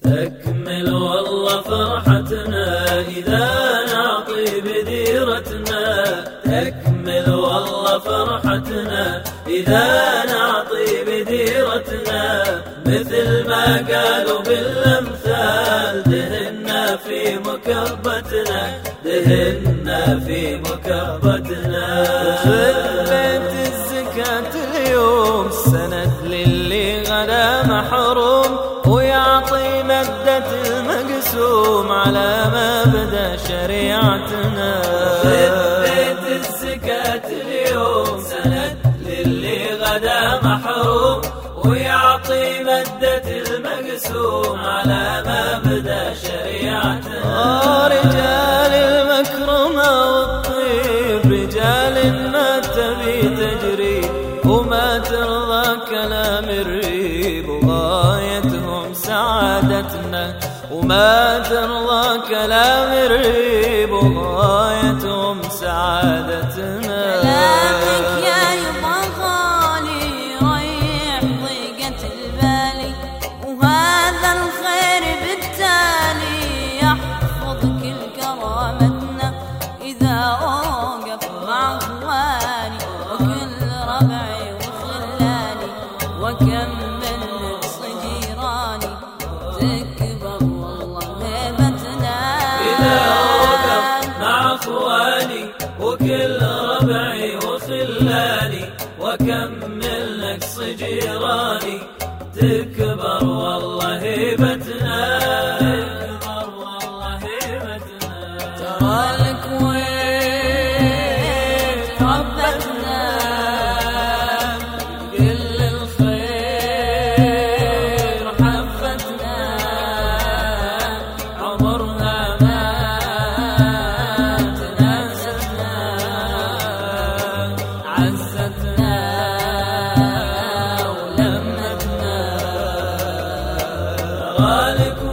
تكمل والله فرحتنا إذا نعطي بديرتنا، تكمل والله فرحتنا إذا نعطي بديرتنا، مثل ما قالوا بالأمثال دهنا في مكبتنا، دهنا في مكبتنا. خليت الزكاة اليوم سند للي غدا محروم، ويعطي مدة المقسوم على ما بدا شريعتنا. خليت الزكاة اليوم سند للي غدا محروم، ويعطي مدة المقسوم على ما بدا شريعتنا. رجال المكرمة والطيب، رجال ما تبي تجري وما ترضى كلام الريب، وغايتهم سعادتنا وما ترضى كلام الريب، وغايتهم سعادتنا. كلامك يا يما غالي يريح ضيقة البالي، وهذا الخير بالتالي يحفظ كل كرامتنا، إذا أوقف مع أخواني وكل ربعي وخلاني، وكمل نقص جيراني تكبر والله هيبتنا. إذا أوقف مع أخواني وكل ربعي وخلاني، وكمل نقص جيراني تكبر والله هيبتنا، تكبر والله هيبتنا. ترى الكويت ربتنا كل الخير حفتنا، عمرنا ما تناستنا، عزتنا ولمتنا. ترى